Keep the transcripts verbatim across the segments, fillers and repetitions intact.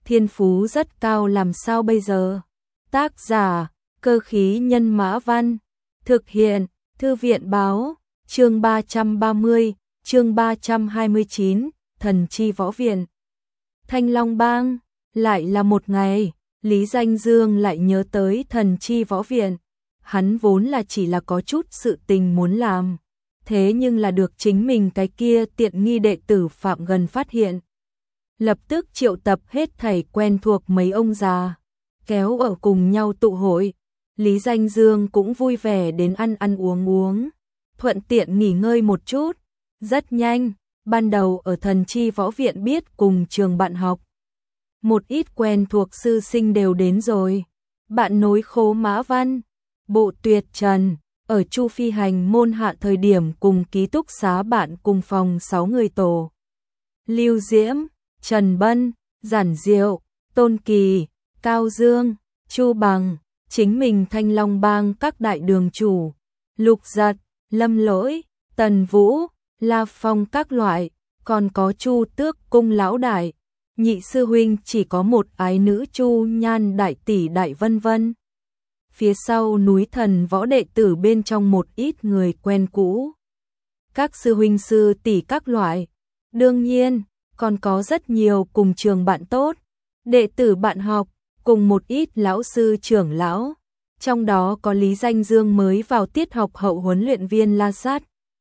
thiên phú rất cao làm sao bây giờ? Tác giả, Cơ khí nhân Mã Văn. Thực hiện, Thư viện báo, chương ba trăm ba mươi, chương ba trăm hai mươi chín, Thần chi võ viện. Thanh Long Bang, lại là một ngày, Lý Danh Dương lại nhớ tới Thần chi võ viện. Hắn vốn là chỉ là có chút sự tình muốn làm, thế nhưng là được chính mình cái kia tiện nghi đệ tử Phạm Gần phát hiện. Lập tức triệu tập hết thảy quen thuộc mấy ông già, kéo ở cùng nhau tụ hội. Lý Danh Dương cũng vui vẻ đến ăn ăn uống uống, thuận tiện nghỉ ngơi một chút. Rất nhanh, ban đầu ở Thần chi võ viện biết cùng trường bạn học. Một ít quen thuộc sư sinh đều đến rồi. Bạn nối Khố Mã Văn, Bộ Tuyệt Trần, ở Chu Phi Hành môn hạ thời điểm cùng ký túc xá bạn cùng phòng sáu người tổ. Lưu Diễm, Trần Bân, Giản Diệu, Tôn Kỳ, Cao Dương, Chu Bằng, chính mình Thanh Long Bang các đại đường chủ, Lục Giật, Lâm Lỗi, Tần Vũ, La Phong các loại, còn có Chu Tước cung lão đại, nhị sư huynh chỉ có một ái nữ Chu Nhan đại tỷ đại vân vân. Phía sau núi thần võ đệ tử bên trong một ít người quen cũ, các sư huynh sư tỷ các loại, đương nhiên còn có rất nhiều cùng trường bạn tốt, đệ tử bạn học, cùng một ít lão sư trưởng lão, trong đó có Lý Danh Dương mới vào tiết học hậu huấn luyện viên La Sát,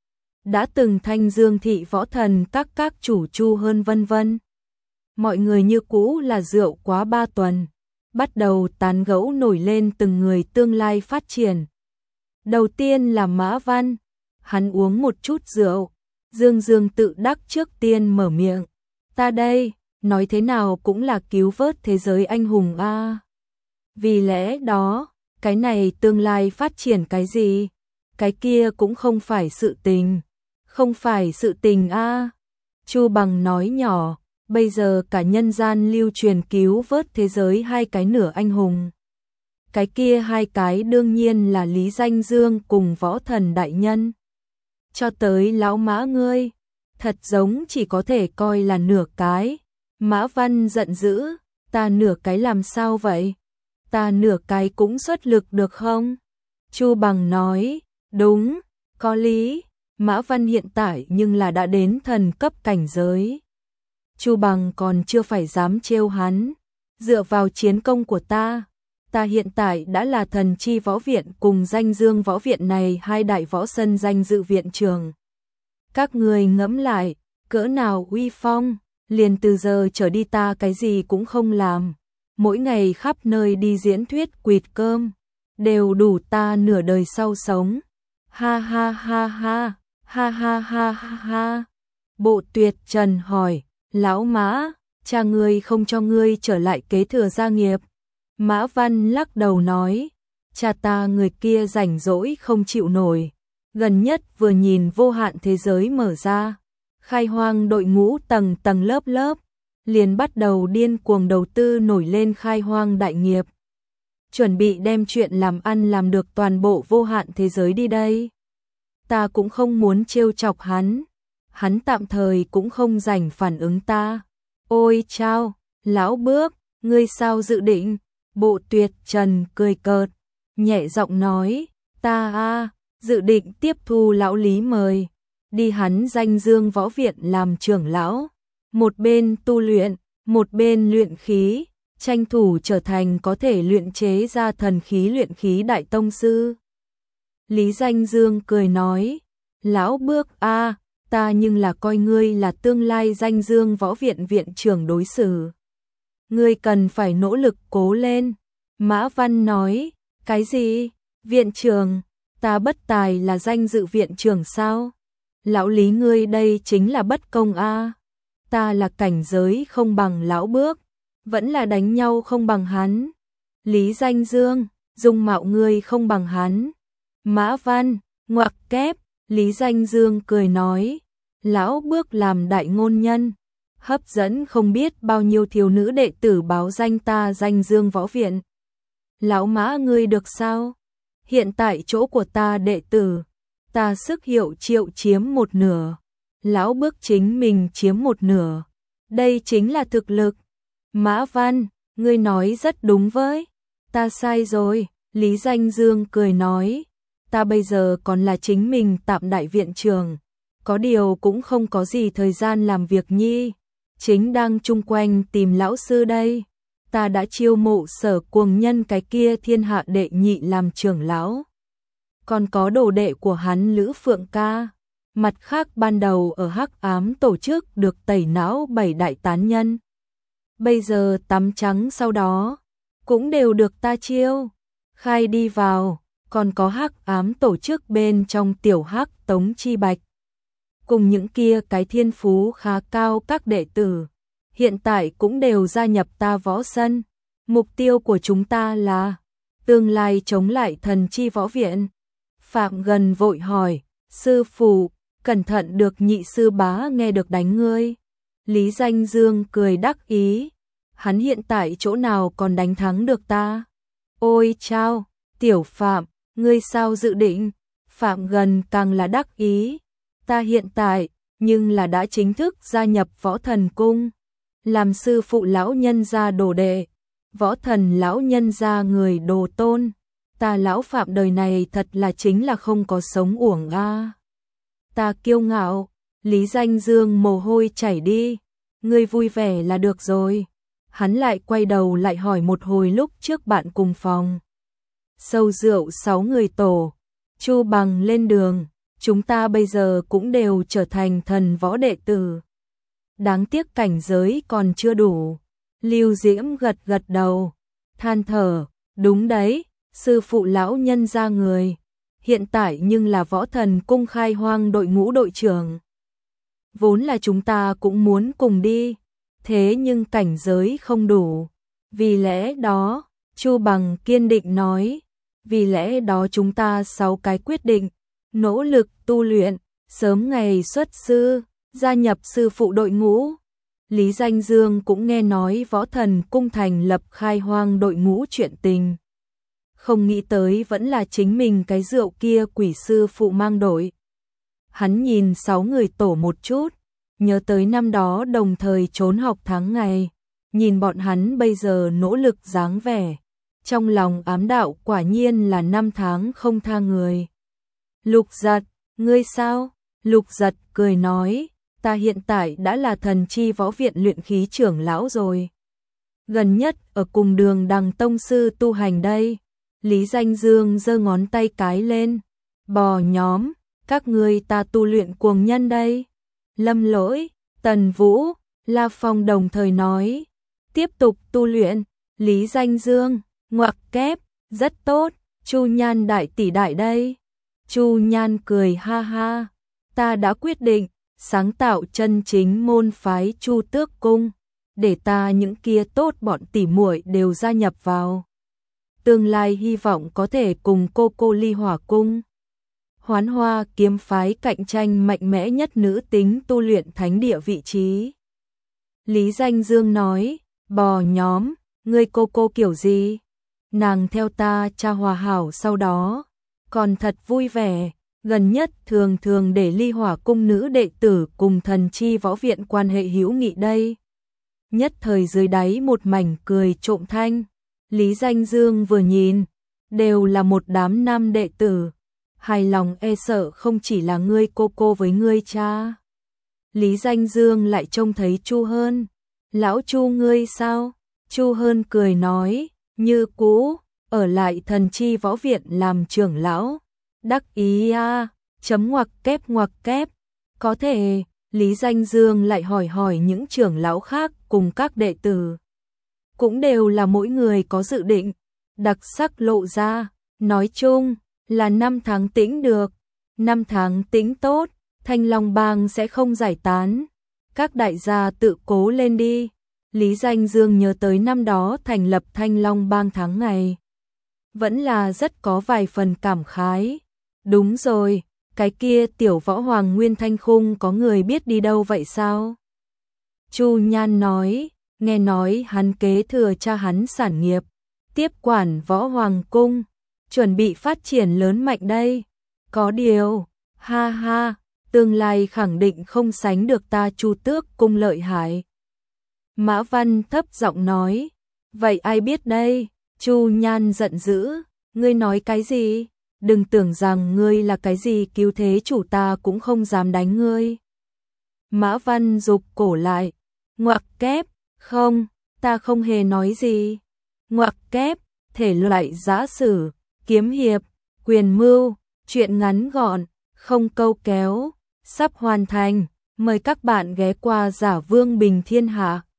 đã từng Thanh Dương thị võ thần các các chủ Chu Hơn vân vân. Mọi người như cũ là rượu quá ba tuần, bắt đầu tán gẫu nổi lên từng người tương lai phát triển. Đầu tiên là Mã Văn, hắn uống một chút rượu, Dương Dương tự đắc trước tiên mở miệng, ta đây, nói thế nào cũng là cứu vớt thế giới anh hùng a. Vì lẽ đó, cái này tương lai phát triển cái gì, cái kia cũng không phải sự tình, không phải sự tình a. Chu Bằng nói nhỏ, bây giờ cả nhân gian lưu truyền cứu vớt thế giới hai cái nửa anh hùng. Cái kia hai cái đương nhiên là Lý Danh Dương cùng Võ Thần đại nhân. Cho tới lão Mã ngươi, thật giống chỉ có thể coi là nửa cái. Mã Văn giận dữ, ta nửa cái làm sao vậy? Ta nửa cái cũng xuất lực được không? Chu Bằng nói, đúng, có lý. Mã Văn hiện tại nhưng là đã đến thần cấp cảnh giới. Chu Bằng còn chưa phải dám trêu hắn. Dựa vào chiến công của ta, ta hiện tại đã là Thần chi võ viện cùng Danh Dương võ viện này hai đại võ sân danh dự viện trường. Các người ngẫm lại, cỡ nào uy phong, liền từ giờ trở đi ta cái gì cũng không làm. Mỗi ngày khắp nơi đi diễn thuyết quỵt cơm, đều đủ ta nửa đời sau sống. Ha ha ha ha, ha ha ha ha ha. Bộ Tuyệt Trần hỏi, lão Mã, cha ngươi không cho ngươi trở lại kế thừa gia nghiệp. Mã Văn lắc đầu nói, cha ta người kia rảnh rỗi không chịu nổi. Gần nhất vừa nhìn vô hạn thế giới mở ra, khai hoang đội ngũ tầng tầng lớp lớp, liền bắt đầu điên cuồng đầu tư nổi lên khai hoang đại nghiệp. Chuẩn bị đem chuyện làm ăn làm được toàn bộ vô hạn thế giới đi đây. Ta cũng không muốn trêu chọc hắn. Hắn tạm thời cũng không rảnh phản ứng ta. Ôi chao, lão Bước, ngươi sao dự định? Bộ Tuyệt Trần cười cợt, nhẹ giọng nói, ta a dự định tiếp thu lão Lý mời, đi hắn Danh Dương võ viện làm trưởng lão, một bên tu luyện, một bên luyện khí, tranh thủ trở thành có thể luyện chế ra thần khí luyện khí đại tông sư. Lý Danh Dương cười nói, lão Bước a, ta nhưng là coi ngươi là tương lai Danh Dương võ viện viện trưởng đối xử. Ngươi cần phải nỗ lực cố lên. Mã Văn nói, cái gì? Viện trưởng, ta bất tài là danh dự viện trưởng sao? Lão Lý ngươi đây chính là bất công a. Ta là cảnh giới không bằng lão Bước, vẫn là đánh nhau không bằng hắn. Lý Danh Dương, dung mạo ngươi không bằng hắn. Mã Văn, ngoặc kép, Lý Danh Dương cười nói, lão Bước làm đại ngôn nhân, hấp dẫn không biết bao nhiêu thiếu nữ đệ tử báo danh ta Danh Dương võ viện. Lão Mã ngươi được sao? Hiện tại chỗ của ta đệ tử, ta sức hiệu triệu chiếm một nửa, lão Bước chính mình chiếm một nửa. Đây chính là thực lực. Mã Văn, ngươi nói rất đúng với. Ta sai rồi, Lý Danh Dương cười nói. Ta bây giờ còn là chính mình tạm đại viện trưởng. Có điều cũng không có gì thời gian làm việc nhi. Chính đang chung quanh tìm lão sư đây. Ta đã chiêu mộ Sở Cuồng Nhân cái kia thiên hạ đệ nhị làm trưởng lão. Còn có đồ đệ của hắn Lữ Phượng Ca. Mặt khác ban đầu ở Hắc Ám tổ chức được tẩy não bảy đại tán nhân. Bây giờ tắm trắng sau đó, cũng đều được ta chiêu. Khai đi vào, còn có Hắc Ám tổ chức bên trong tiểu Hắc Tống Chi Bạch. Cùng những kia cái thiên phú khá cao các đệ tử, hiện tại cũng đều gia nhập ta võ sân. Mục tiêu của chúng ta là tương lai chống lại thần chi võ viện. Phạm Gần vội hỏi, sư phụ, cẩn thận được nhị sư bá nghe được đánh ngươi. Lý Danh Dương cười đắc ý, hắn hiện tại chỗ nào còn đánh thắng được ta. Ôi chao, tiểu Phạm, ngươi sao dự định? Phạm Gần càng là đắc ý, ta hiện tại, nhưng là đã chính thức gia nhập võ thần cung, làm sư phụ lão nhân gia đồ đệ, võ thần lão nhân gia người đồ tôn. Ta lão Phạm đời này thật là chính là không có sống uổng a. À. Ta kiêu ngạo, Lý Danh Dương mồ hôi chảy đi, ngươi vui vẻ là được rồi. Hắn lại quay đầu lại hỏi một hồi lúc trước bạn cùng phòng. Sâu rượu sáu người tổ, Chu Bằng lên đường, chúng ta bây giờ cũng đều trở thành thần võ đệ tử. Đáng tiếc cảnh giới còn chưa đủ. Lưu Diễm gật gật đầu, than thở, đúng đấy, sư phụ lão nhân ra người, hiện tại nhưng là võ thần cung khai hoang đội ngũ đội trưởng. Vốn là chúng ta cũng muốn cùng đi, thế nhưng cảnh giới không đủ. Vì lẽ đó, Chu Bằng kiên định nói, vì lẽ đó chúng ta sáu cái quyết định, nỗ lực tu luyện, sớm ngày xuất sư, gia nhập sư phụ đội ngũ. Lý Danh Dương cũng nghe nói võ thần cung thành lập khai hoang đội ngũ chuyện tình. Không nghĩ tới vẫn là chính mình cái rượu kia quỷ sư phụ mang đội. Hắn nhìn sáu người tổ một chút, nhớ tới năm đó đồng thời trốn học tháng ngày, nhìn bọn hắn bây giờ nỗ lực dáng vẻ, trong lòng ám đạo quả nhiên là năm tháng không tha người. Lục Giật, ngươi sao? Lục Giật cười nói, ta hiện tại đã là thần chi võ viện luyện khí trưởng lão rồi. Gần nhất ở cùng đường đằng tông sư tu hành đây. Lý Danh Dương giơ ngón tay cái lên, bò nhóm, các ngươi ta tu luyện cuồng nhân đây. Lâm Lỗi, Tần Vũ, La Phong đồng thời nói, tiếp tục tu luyện. Lý Danh Dương, ngoặc kép, rất tốt, Chu Nhan đại tỷ đại đây. Chu Nhan cười ha ha, ta đã quyết định, sáng tạo chân chính môn phái Chu Tước Cung, để ta những kia tốt bọn tỉ muội đều gia nhập vào. Tương lai hy vọng có thể cùng cô cô Ly Hỏa Cung, Hoán Hoa kiếm phái cạnh tranh mạnh mẽ nhất nữ tính tu luyện thánh địa vị trí. Lý Danh Dương nói, bò nhóm, ngươi cô cô kiểu gì? Nàng theo ta cha hòa hảo sau đó, còn thật vui vẻ, gần nhất thường thường để Ly Hỏa Cung nữ đệ tử cùng thần chi võ viện quan hệ hữu nghị đây. Nhất thời dưới đáy một mảnh cười trộm thanh. Lý Danh Dương vừa nhìn, đều là một đám nam đệ tử, hài lòng e sợ không chỉ là ngươi cô cô với ngươi cha. Lý Danh Dương lại trông thấy Chu Hơn, lão Chu ngươi sao? Chu Hơn cười nói, như cũ, ở lại thần chi võ viện làm trưởng lão. Đắc ý a, chấm ngoặc kép ngoặc kép, có thể. Lý Danh Dương lại hỏi hỏi những trưởng lão khác cùng các đệ tử. Cũng đều là mỗi người có dự định, đặc sắc lộ ra, nói chung là năm tháng tĩnh được, năm tháng tĩnh tốt, Thanh Long Bang sẽ không giải tán. Các đại gia tự cố lên đi. Lý Danh Dương nhớ tới năm đó thành lập Thanh Long Bang tháng ngày, vẫn là rất có vài phần cảm khái. Đúng rồi, cái kia tiểu võ hoàng Nguyên Thanh Khung có người biết đi đâu vậy sao? Chu Nhan nói, nghe nói hắn kế thừa cha hắn sản nghiệp, tiếp quản võ hoàng cung, chuẩn bị phát triển lớn mạnh đây. Có điều, ha ha, tương lai khẳng định không sánh được ta Chu Tước Cung lợi hại. Mã Văn thấp giọng nói, vậy ai biết đây? Chu Nhan giận dữ, ngươi nói cái gì? Đừng tưởng rằng ngươi là cái gì cứu thế chủ ta cũng không dám đánh ngươi. Mã Văn rụt cổ lại, ngoặc kép, không, ta không hề nói gì. Ngoặc kép, thể loại giã sử, kiếm hiệp, quyền mưu, truyện ngắn gọn, không câu kéo, sắp hoàn thành. Mời các bạn ghé qua Giả Vương Bình Thiên Hạ.